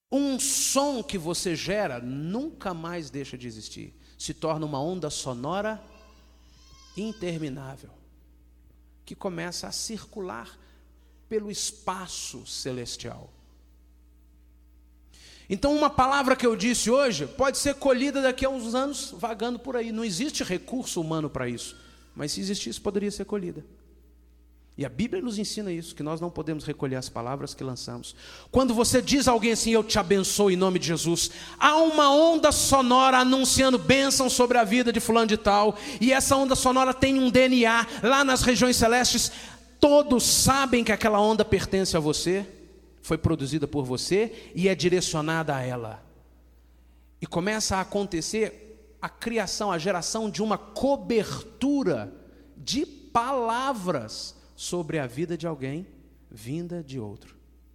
Um som que você gera nunca mais deixa de existir. Se torna uma onda sonora interminável, que começa a circular pelo espaço celestial. Então, uma palavra que eu disse hoje pode ser colhida daqui a uns anos vagando por aí. Não existe recurso humano para isso, mas se existisse, poderia ser colhida. E a Bíblia nos ensina isso, que nós não podemos recolher as palavras que lançamos. Quando você diz a alguém assim, eu te abençoo em nome de Jesus, há uma onda sonora anunciando bênção sobre a vida de fulano de tal, e essa onda sonora tem um DNA lá nas regiões celestes. Todos sabem que aquela onda pertence a você, foi produzida por você e é direcionada a ela. E começa a acontecer a criação, a geração de uma cobertura de palavras sobre a vida de alguém, vinda de outro.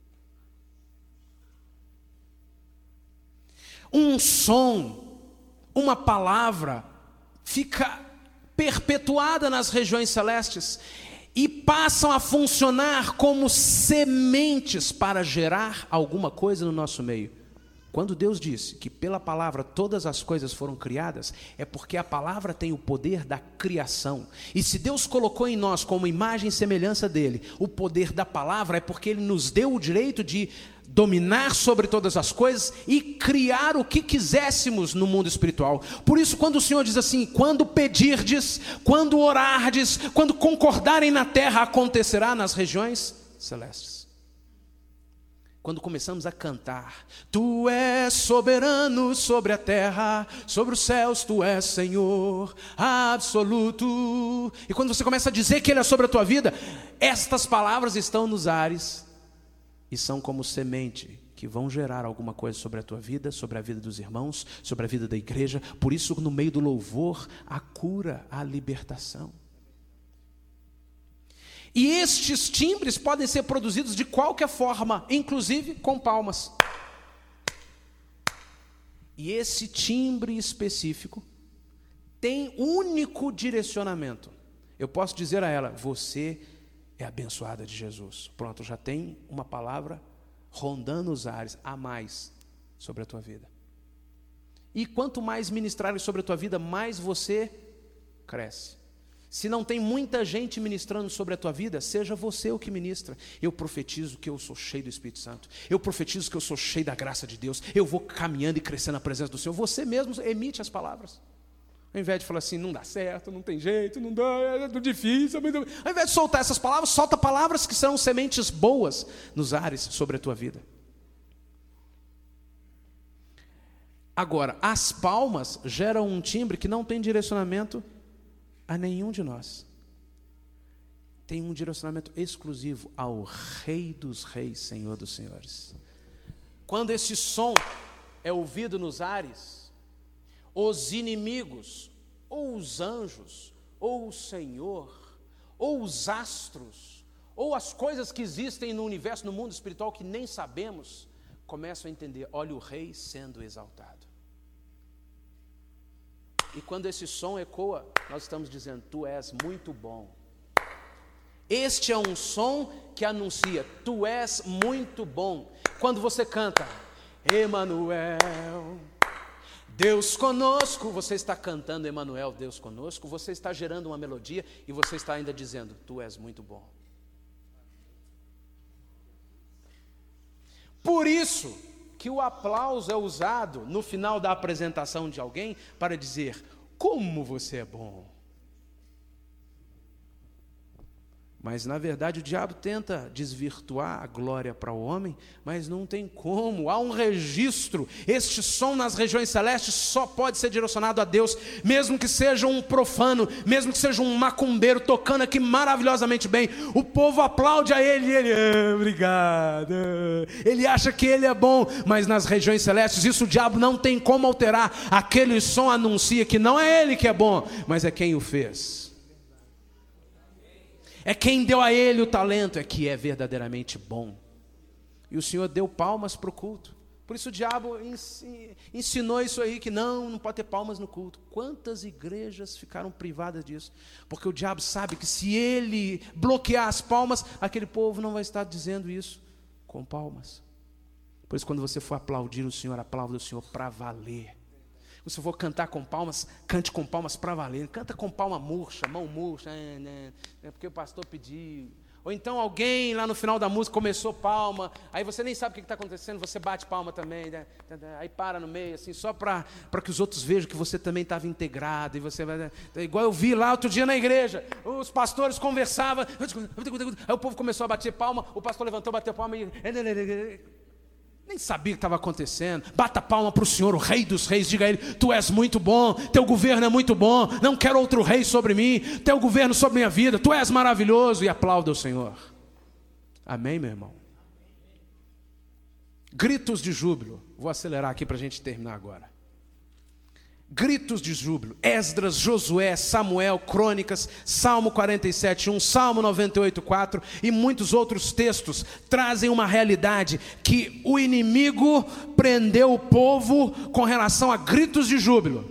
Um som, uma palavra, fica perpetuada nas regiões celestes e passam a funcionar como sementes para gerar alguma coisa no nosso meio. Quando Deus disse que pela palavra todas as coisas foram criadas, é porque a palavra tem o poder da criação. E se Deus colocou em nós como imagem e semelhança dele o poder da palavra, é porque ele nos deu o direito de dominar sobre todas as coisas e criar o que quiséssemos no mundo espiritual. Por isso, quando o Senhor diz assim, quando pedirdes, quando orardes, quando concordarem na terra, acontecerá nas regiões celestes. Quando começamos a cantar, Tu és soberano sobre a terra, sobre os céus Tu és Senhor absoluto. E quando você começa a dizer que Ele é sobre a tua vida, estas palavras estão nos ares e são como semente que vão gerar alguma coisa sobre a tua vida, sobre a vida dos irmãos, sobre a vida da igreja. Por isso, no meio do louvor, a cura, a libertação. E estes timbres podem ser produzidos de qualquer forma, inclusive com palmas. E esse timbre específico tem único direcionamento. Eu posso dizer a ela, você é abençoada de Jesus. Pronto, já tem uma palavra rondando os ares a mais sobre a tua vida. E quanto mais ministrarem sobre a tua vida, mais você cresce. Se não tem muita gente ministrando sobre a tua vida, seja você o que ministra. Eu profetizo que eu sou cheio do Espírito Santo. Eu profetizo que eu sou cheio da graça de Deus. Eu vou caminhando e crescendo na presença do Senhor. Você mesmo emite as palavras. Ao invés de falar assim, não dá certo, não tem jeito, não dá, é muito difícil. Ao invés de soltar essas palavras, solta palavras que são sementes boas nos ares sobre a tua vida. Agora, as palmas geram um timbre que não tem direcionamento a nenhum de nós. Tem um direcionamento exclusivo ao Rei dos Reis, Senhor dos Senhores. Quando esse som é ouvido nos ares, os inimigos, ou os anjos, ou o Senhor, ou os astros, ou as coisas que existem no universo, no mundo espiritual que nem sabemos, começam a entender, olha o Rei sendo exaltado. E quando esse som ecoa, nós estamos dizendo, Tu és muito bom. Este é um som que anuncia, Tu és muito bom. Quando você canta, Emanuel, Deus conosco, você está cantando Emanuel, Deus conosco, você está gerando uma melodia e você está ainda dizendo, Tu és muito bom. Por isso que o aplauso é usado no final da apresentação de alguém para dizer, como você é bom. Mas, na verdade, o diabo tenta desvirtuar a glória para o homem, mas não tem como. Há um registro. Este som nas regiões celestes só pode ser direcionado a Deus, mesmo que seja um profano, mesmo que seja um macumbeiro tocando aqui maravilhosamente bem. O povo aplaude a ele e ele, obrigado. Ele acha que ele é bom, mas nas regiões celestes, isso o diabo não tem como alterar. Aquele som anuncia que não é ele que é bom, mas é quem o fez. É quem deu a ele o talento, é que é verdadeiramente bom. E o Senhor deu palmas para o culto. Por isso o diabo ensinou isso aí, que não pode ter palmas no culto. Quantas igrejas ficaram privadas disso? Porque o diabo sabe que se ele bloquear as palmas, aquele povo não vai estar dizendo isso com palmas. Pois quando você for aplaudir o Senhor, aplauda o Senhor para valer. Se for cantar com palmas, cante com palmas para valer. Canta com palma murcha, mão murcha, é porque o pastor pediu. Ou então alguém lá no final da música começou palma, aí você nem sabe o que está acontecendo, você bate palma também, né? Aí para no meio, assim, só para que os outros vejam que você também estava integrado. E você vai, igual eu vi lá outro dia na igreja, os pastores conversavam, aí o povo começou a bater palma, o pastor levantou, bateu palma e... nem sabia o que estava acontecendo. Bata palma para o Senhor, o Rei dos Reis. Diga a Ele: Tu és muito bom, Teu governo é muito bom. Não quero outro rei sobre mim, Teu governo sobre minha vida. Tu és maravilhoso. E aplauda o Senhor. Amém, meu irmão? Gritos de júbilo. Vou acelerar aqui para a gente terminar agora. Gritos de júbilo. Esdras, Josué, Samuel, Crônicas, Salmo 47:1, Salmo 98:4 e muitos outros textos trazem uma realidade que o inimigo prendeu o povo com relação a gritos de júbilo.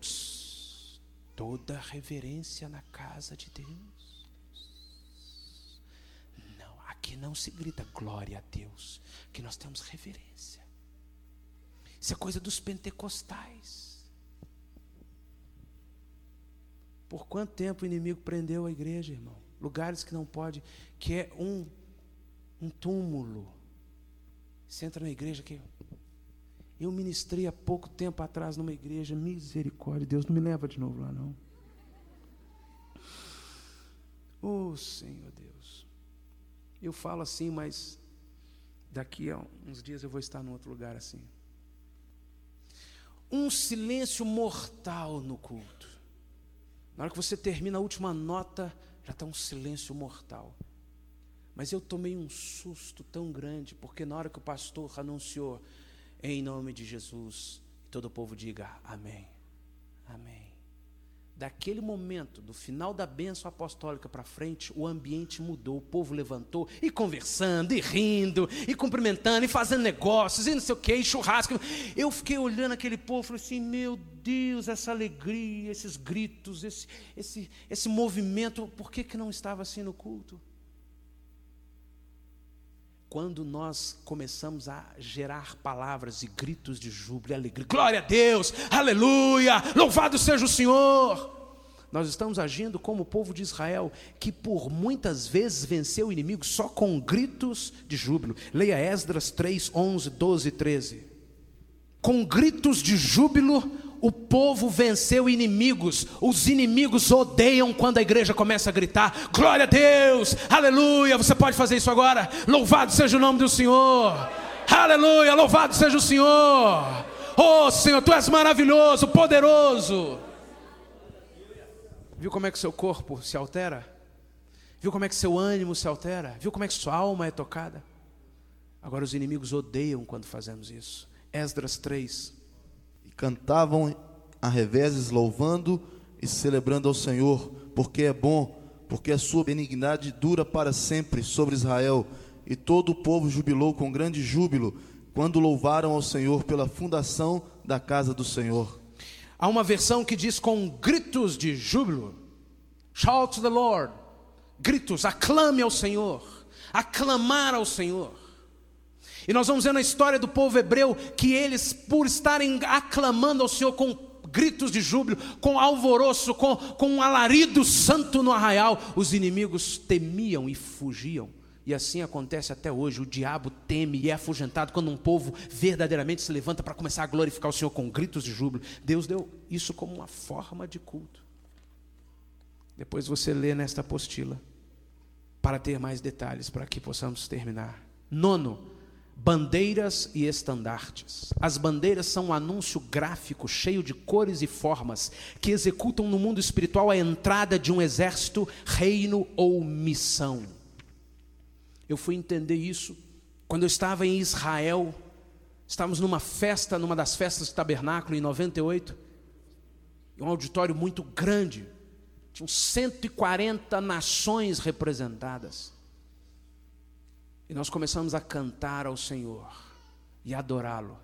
Toda reverência na casa de Deus. Não, aqui não se grita glória a Deus, que nós temos reverência. Isso é coisa dos pentecostais. Por quanto tempo o inimigo prendeu a igreja, irmão? Lugares que não pode, que é um túmulo. Você entra na igreja que... Eu ministrei há pouco tempo atrás numa igreja, misericórdia, Deus, não me leva de novo lá não. Oh, Senhor Deus. Eu falo assim, mas daqui a uns dias eu vou estar num outro lugar assim. Um silêncio mortal no culto. Na hora que você termina a última nota, já está um silêncio mortal. Mas eu tomei um susto tão grande, porque na hora que o pastor anunciou, em nome de Jesus, todo o povo diga amém, amém. Daquele momento, do final da bênção apostólica para frente, o ambiente mudou, o povo levantou, e conversando, e rindo, e cumprimentando, e fazendo negócios, e não sei o que, e churrasco. Eu fiquei olhando aquele povo e falei assim: meu Deus, essa alegria, esses gritos, esse movimento, por que não estava assim no culto? Quando nós começamos a gerar palavras e gritos de júbilo e alegria, glória a Deus, aleluia, louvado seja o Senhor, nós estamos agindo como o povo de Israel, que por muitas vezes venceu o inimigo só com gritos de júbilo. Leia Esdras 3, 11, 12 e 13. Com gritos de júbilo, o povo venceu inimigos. Os inimigos odeiam quando a igreja começa a gritar glória a Deus, aleluia. Você pode fazer isso agora? Louvado seja o nome do Senhor, aleluia, louvado seja o Senhor. Oh Senhor, Tu és maravilhoso, poderoso. Viu como é que seu corpo se altera? Viu como é que seu ânimo se altera? Viu como é que sua alma é tocada? Agora os inimigos odeiam quando fazemos isso. Esdras 3. E cantavam a revezes, louvando e celebrando ao Senhor, porque é bom, porque a sua benignidade dura para sempre sobre Israel. E todo o povo jubilou com grande júbilo, quando louvaram ao Senhor pela fundação da casa do Senhor. Há uma versão que diz com gritos de júbilo. Shout to the Lord. Gritos, aclame ao Senhor. Aclamar ao Senhor. E nós vamos ver na história do povo hebreu que eles, por estarem aclamando ao Senhor com gritos de júbilo, com alvoroço, com um alarido santo no arraial, os inimigos temiam e fugiam. E assim acontece até hoje. O diabo teme e é afugentado quando um povo verdadeiramente se levanta para começar a glorificar o Senhor com gritos de júbilo. Deus deu isso como uma forma de culto. Depois você lê nesta apostila para ter mais detalhes, para que possamos terminar. 9, bandeiras e estandartes. As bandeiras são um anúncio gráfico cheio de cores e formas que executam no mundo espiritual a entrada de um exército, reino ou missão. Eu fui entender isso quando eu estava em Israel. Estávamos numa festa, numa das festas do tabernáculo em 98, um auditório muito grande, tinham 140 nações representadas. E nós começamos a cantar ao Senhor e adorá-lo.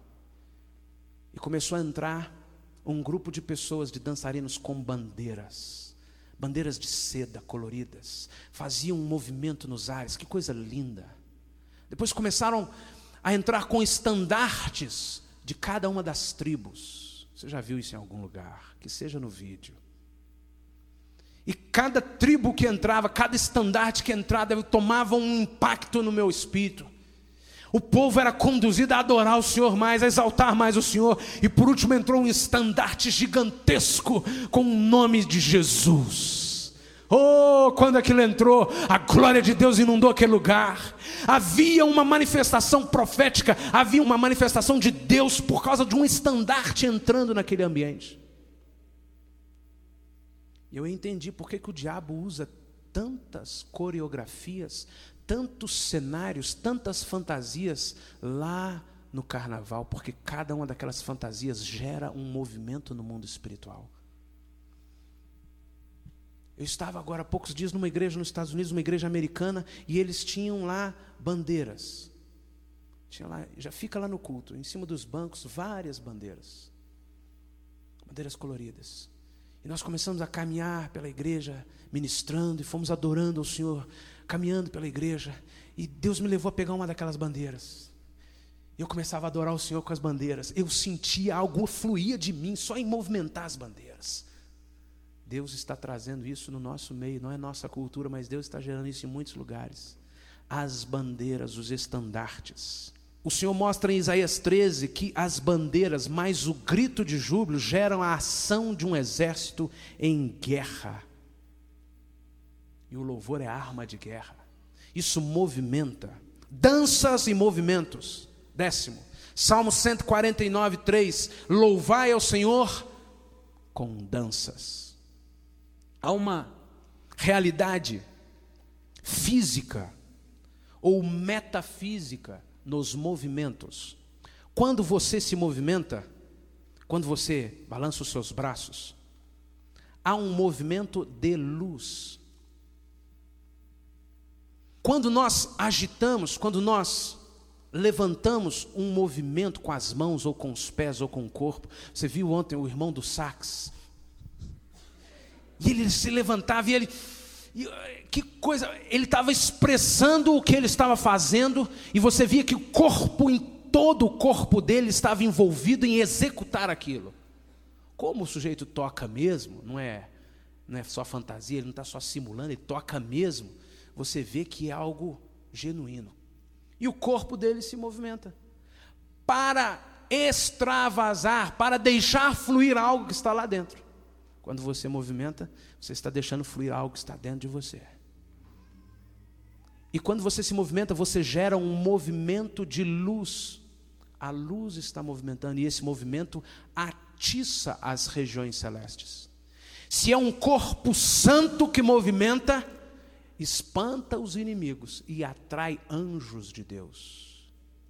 E começou a entrar um grupo de pessoas, de dançarinos com bandeiras de seda coloridas, faziam um movimento nos ares, que coisa linda. Depois começaram a entrar com estandartes de cada uma das tribos. Você já viu isso em algum lugar? Que seja no vídeo. E cada tribo que entrava, cada estandarte que entrava, tomava um impacto no meu espírito. O povo era conduzido a adorar o Senhor mais, a exaltar mais o Senhor. E por último entrou um estandarte gigantesco com o nome de Jesus. Oh, quando aquilo entrou, a glória de Deus inundou aquele lugar. Havia uma manifestação profética, havia uma manifestação de Deus por causa de um estandarte entrando naquele ambiente. E eu entendi por que o diabo usa tantas coreografias, tantos cenários, tantas fantasias lá no carnaval, porque cada uma daquelas fantasias gera um movimento no mundo espiritual. Eu estava agora há poucos dias numa igreja nos Estados Unidos, uma igreja americana, e eles tinham lá bandeiras. Tinha lá, já fica lá no culto, em cima dos bancos, várias bandeiras. Bandeiras coloridas. E nós começamos a caminhar pela igreja, ministrando, e fomos adorando ao Senhor, caminhando pela igreja. E Deus me levou a pegar uma daquelas bandeiras. Eu começava a adorar o Senhor com as bandeiras. Eu sentia algo fluía de mim, só em movimentar as bandeiras. Deus está trazendo isso no nosso meio, não é nossa cultura, mas Deus está gerando isso em muitos lugares. As bandeiras, os estandartes. O Senhor mostra em Isaías 13 que as bandeiras mais o grito de júbilo geram a ação de um exército em guerra. E o louvor é arma de guerra. Isso movimenta. Danças e movimentos. 10º, Salmo 149, 3. Louvai ao Senhor com danças. Há uma realidade física ou metafísica nos movimentos. Quando você se movimenta, quando você balança os seus braços, há um movimento de luz. Quando nós agitamos, quando nós levantamos um movimento com as mãos, ou com os pés, ou com o corpo. Você viu ontem o irmão do sax? E ele se levantava e ele... que coisa, ele estava expressando o que ele estava fazendo, e você via que o corpo, em todo o corpo dele, estava envolvido em executar aquilo. Como o sujeito toca mesmo, não é só fantasia, ele não está só simulando, ele toca mesmo, você vê que é algo genuíno. E o corpo dele se movimenta para extravasar, para deixar fluir algo que está lá dentro. Quando você movimenta, você está deixando fluir algo que está dentro de você. E quando você se movimenta, você gera um movimento de luz. A luz está movimentando, e esse movimento atiça as regiões celestes. Se é um corpo santo que movimenta, espanta os inimigos e atrai anjos de Deus.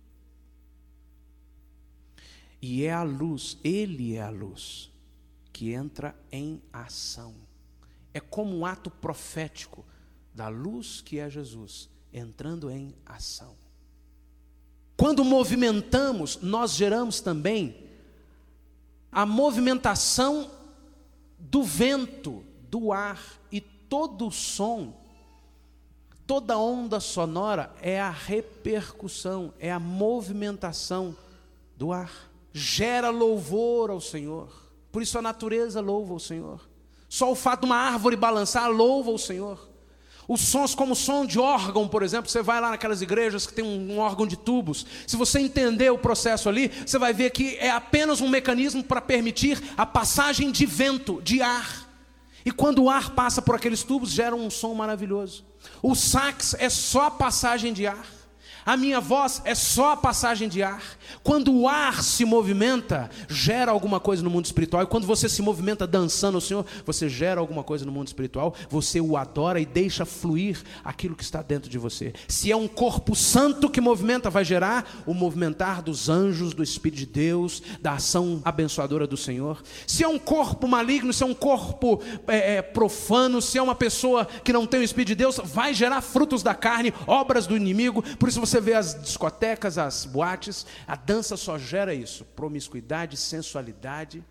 E é a luz, Ele é a luz, que entra em ação. É como um ato profético da luz que é Jesus, entrando em ação. Quando movimentamos, nós geramos também a movimentação do vento, do ar, e todo som, toda onda sonora é a repercussão, é a movimentação do ar. Gera louvor ao Senhor. Por isso a natureza louva o Senhor. Só o fato de uma árvore balançar louva o Senhor. Os sons, como o som de órgão, por exemplo, você vai lá naquelas igrejas que tem um órgão de tubos. Se você entender o processo ali, você vai ver que é apenas um mecanismo para permitir a passagem de vento, de ar. E quando o ar passa por aqueles tubos, gera um som maravilhoso. O sax é só a passagem de ar. A minha voz é só a passagem de ar. Quando o ar se movimenta, gera alguma coisa no mundo espiritual. E quando você se movimenta dançando ao Senhor, você gera alguma coisa no mundo espiritual. Você o adora e deixa fluir aquilo que está dentro de você. Se é um corpo santo que movimenta, vai gerar o movimentar dos anjos, do Espírito de Deus, da ação abençoadora do Senhor. Se é um corpo maligno, se é um corpo profano, se é uma pessoa que não tem o Espírito de Deus, vai gerar frutos da carne, obras do inimigo. Por isso você vê as discotecas, as boates, a dança só gera isso, promiscuidade, sensualidade.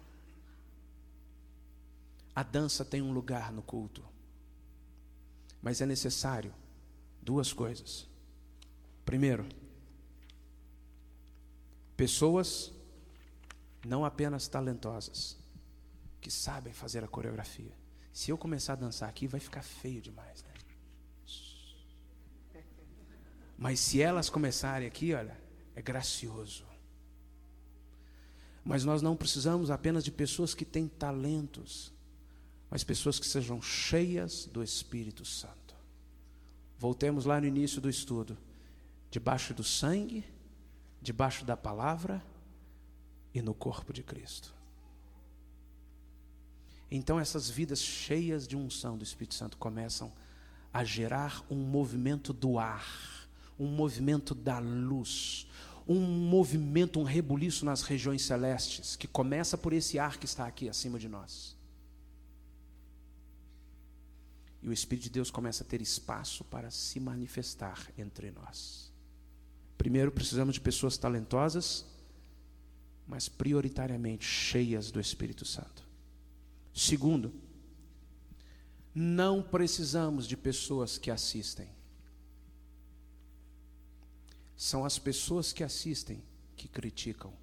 A dança tem um lugar no culto, mas é necessário duas coisas. Primeiro, Pessoas não apenas talentosas, que sabem fazer a coreografia. Se eu começar a dançar aqui, vai ficar feio demais, né? Mas se elas começarem aqui, olha, é gracioso. Mas nós não precisamos apenas de pessoas que têm talentos, mas pessoas que sejam cheias do Espírito Santo. Voltemos lá no início do estudo. Debaixo do sangue, debaixo da palavra e no corpo de Cristo. Então essas vidas cheias de unção do Espírito Santo começam a gerar um movimento do ar, um movimento da luz, um movimento, um rebuliço nas regiões celestes, que começa por esse ar que está aqui acima de nós. E o Espírito de Deus começa a ter espaço para se manifestar entre nós. Primeiro, precisamos de pessoas talentosas, mas prioritariamente cheias do Espírito Santo. Segundo, não precisamos de pessoas que assistem. São as pessoas que assistem que criticam.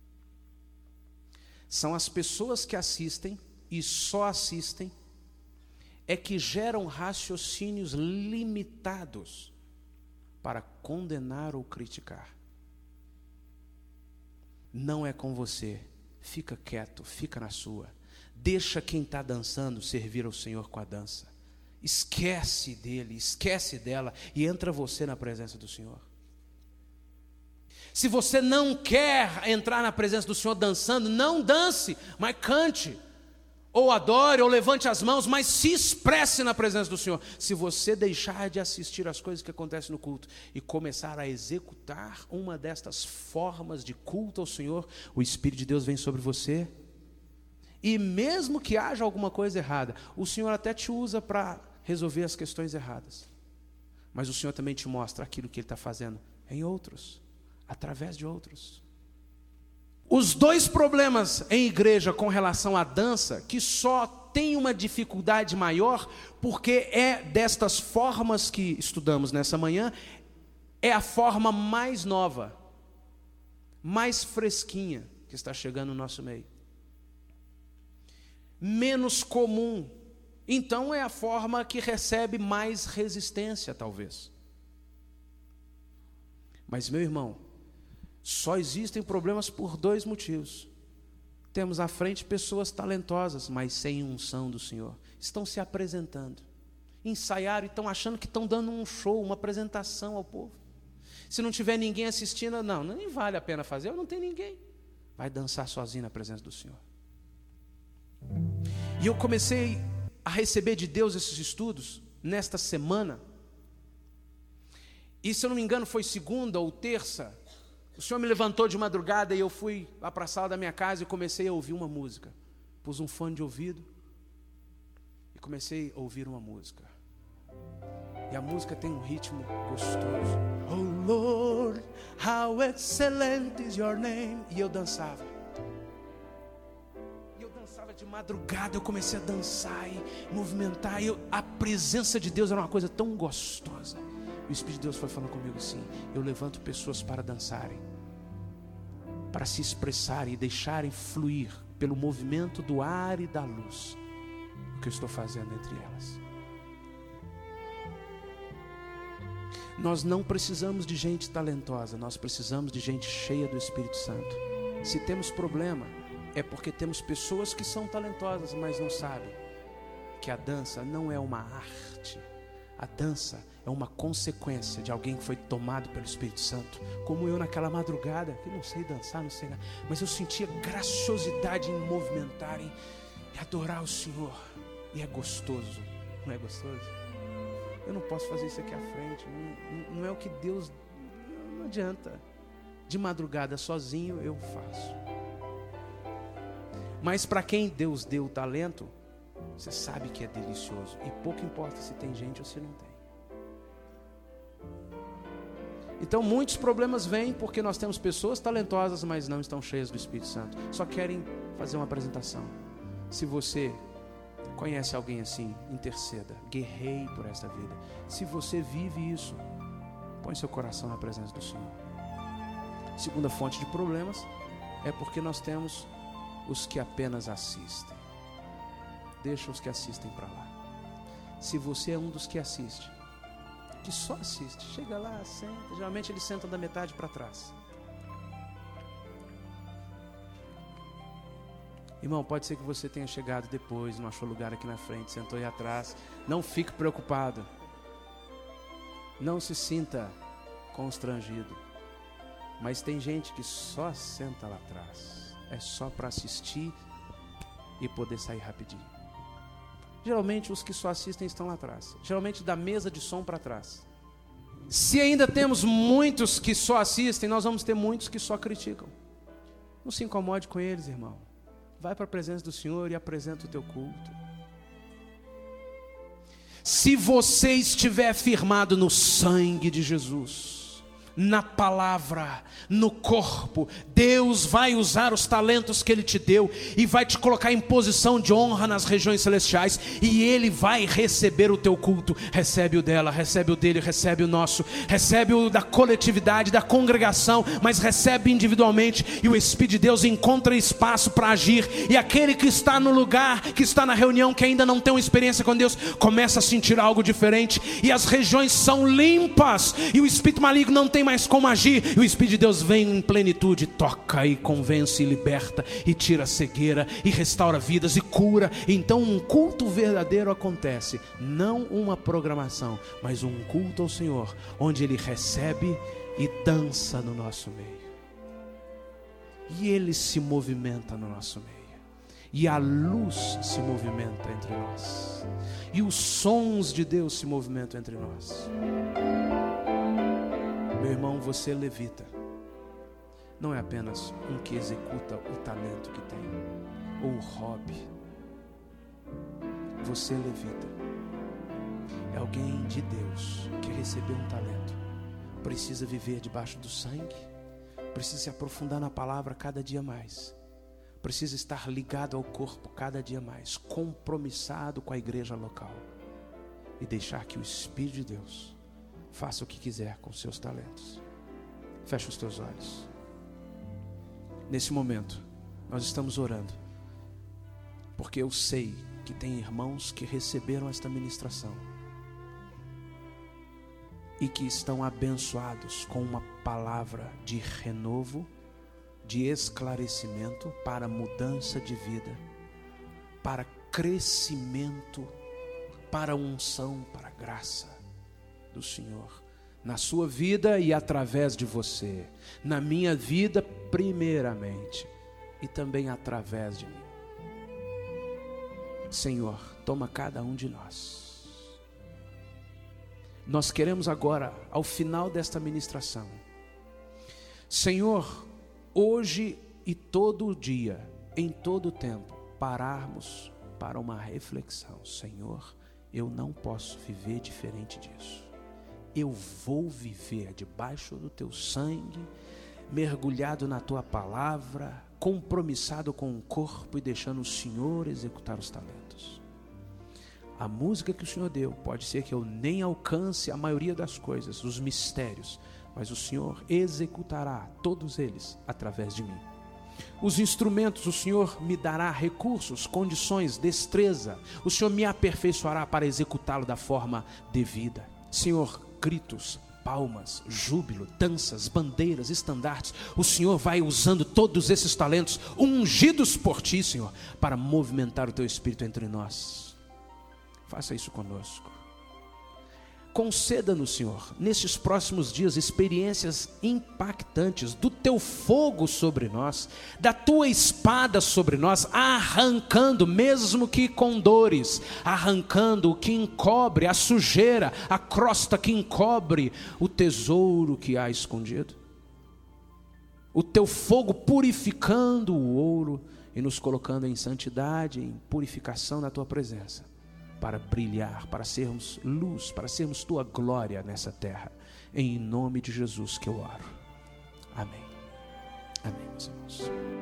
São as pessoas que assistem e só assistem é que geram raciocínios limitados para condenar ou criticar. Não é com você. Fica quieto, fica na sua. Deixa quem está dançando servir ao Senhor com a dança. Esquece dele, esquece dela e entra você na presença do Senhor. Se você não quer entrar na presença do Senhor dançando, não dance, mas cante. Ou adore, ou levante as mãos, mas se expresse na presença do Senhor. Se você deixar de assistir às coisas que acontecem no culto e começar a executar uma destas formas de culto ao Senhor, o Espírito de Deus vem sobre você. E mesmo que haja alguma coisa errada, o Senhor até te usa para resolver as questões erradas. Mas o Senhor também te mostra aquilo que Ele está fazendo em outros, através de outros. Os dois problemas em igreja com relação à dança, que só tem uma dificuldade maior, porque é destas formas que estudamos nessa manhã, é a forma mais nova, mais fresquinha, que está chegando no nosso meio. Menos comum. Então é a forma que recebe mais resistência, talvez. Mas, meu irmão, só existem problemas por dois motivos. Temos à frente pessoas talentosas, mas sem unção do Senhor. Estão se apresentando. Ensaiaram e estão achando que estão dando um show, uma apresentação ao povo. Se não tiver ninguém assistindo, não, nem vale a pena fazer, não tem ninguém. Vai dançar sozinho na presença do Senhor. E eu comecei a receber de Deus esses estudos nesta semana. E se eu não me engano foi segunda ou terça. O Senhor me levantou de madrugada e eu fui lá para a sala da minha casa e comecei a ouvir uma música. Pus um fone de ouvido e comecei a ouvir uma música. E a música tem um ritmo gostoso. Oh Lord, how excellent is your name. E eu dançava. De madrugada eu comecei a dançar e movimentar. A presença de Deus era uma coisa tão gostosa. O Espírito de Deus foi falando comigo assim: eu levanto pessoas para dançarem, para se expressarem e deixarem fluir pelo movimento do ar e da luz o que eu estou fazendo entre elas. Nós não precisamos de gente talentosa, nós precisamos de gente cheia do Espírito Santo. Se temos problema, é porque temos pessoas que são talentosas, mas não sabem que a dança não é uma arte. A dança é uma consequência de alguém que foi tomado pelo Espírito Santo. Como eu naquela madrugada, que não sei dançar, não sei nada, mas eu sentia graciosidade em movimentar, em adorar o Senhor. E é gostoso, não é gostoso? Eu não posso fazer isso aqui à frente, não é o que Deus... Não adianta. De madrugada sozinho eu faço. Mas para quem Deus deu o talento, você sabe que é delicioso. E pouco importa se tem gente ou se não tem. Então muitos problemas vêm porque nós temos pessoas talentosas, mas não estão cheias do Espírito Santo. Só querem fazer uma apresentação. Se você conhece alguém assim, interceda. Guerreie por esta vida. Se você vive isso, põe seu coração na presença do Senhor. Segunda fonte de problemas é porque nós temos os que apenas assistem. Deixa os que assistem para lá. Se você é um dos que assiste, que só assiste, chega lá, senta. Geralmente eles sentam da metade para trás. Irmão, pode ser que você tenha chegado depois, não achou lugar aqui na frente, sentou aí atrás. Não fique preocupado. Não se sinta constrangido. Mas tem gente que só senta lá atrás. É só para assistir e poder sair rapidinho. Geralmente os que só assistem estão lá atrás. Geralmente da mesa de som para trás. Se ainda temos muitos que só assistem, nós vamos ter muitos que só criticam. Não se incomode com eles, irmão. Vai para a presença do Senhor e apresenta o teu culto. Se você estiver firmado no sangue de Jesus, na palavra, no corpo, Deus vai usar os talentos que Ele te deu e vai te colocar em posição de honra nas regiões celestiais, e Ele vai receber o teu culto. Recebe o dela, recebe o dele, recebe o nosso, recebe o da coletividade, da congregação, mas recebe individualmente, e o Espírito de Deus encontra espaço para agir, e aquele que está no lugar, que está na reunião, que ainda não tem uma experiência com Deus, começa a sentir algo diferente, e as regiões são limpas, e o espírito maligno não tem mais como agir, e o Espírito de Deus vem em plenitude, toca e convence e liberta, e tira a cegueira, e restaura vidas, e cura. Então um culto verdadeiro acontece, não uma programação, mas um culto ao Senhor, onde Ele recebe e dança no nosso meio, e Ele se movimenta no nosso meio, e a luz se movimenta entre nós, e os sons de Deus se movimentam entre nós. Meu irmão, você levita não é apenas um que executa o talento que tem, ou o hobby. Você levita é alguém de Deus que recebeu um talento, precisa viver debaixo do sangue, precisa se aprofundar na palavra cada dia mais, precisa estar ligado ao corpo cada dia mais, compromissado com a igreja local, e deixar que o Espírito de Deus faça o que quiser com seus talentos. Fecha os teus olhos. Nesse momento, nós estamos orando, porque eu sei que tem irmãos que receberam esta ministração e que estão abençoados com uma palavra de renovo, de esclarecimento para mudança de vida, para crescimento, para unção, para graça do Senhor na sua vida e através de você, na minha vida primeiramente e também através de mim. Senhor, toma cada um de nós. Nós queremos agora, ao final desta ministração, Senhor, hoje e todo dia, em todo tempo, pararmos para uma reflexão. Senhor, eu não posso viver diferente disso. Eu vou viver debaixo do teu sangue, mergulhado na tua palavra, compromissado com o corpo e deixando o Senhor executar os talentos. A música que o Senhor deu, pode ser que eu nem alcance a maioria das coisas, os mistérios, mas o Senhor executará todos eles através de mim. Os instrumentos, o Senhor me dará recursos, condições, destreza. O Senhor me aperfeiçoará para executá-lo da forma devida. Senhor, gritos, palmas, júbilo, danças, bandeiras, estandartes. O Senhor vai usando todos esses talentos, ungidos por Ti, Senhor, para movimentar o Teu Espírito entre nós. Faça isso conosco. Conceda-nos, Senhor, nesses próximos dias, experiências impactantes do Teu fogo sobre nós, da Tua espada sobre nós, arrancando, mesmo que com dores, arrancando o que encobre, a sujeira, a crosta que encobre o tesouro que há escondido. O Teu fogo purificando o ouro e nos colocando em santidade, em purificação na Tua presença, para brilhar, para sermos luz, para sermos Tua glória nessa terra. Em nome de Jesus que eu oro. Amém. Amém, meus irmãos.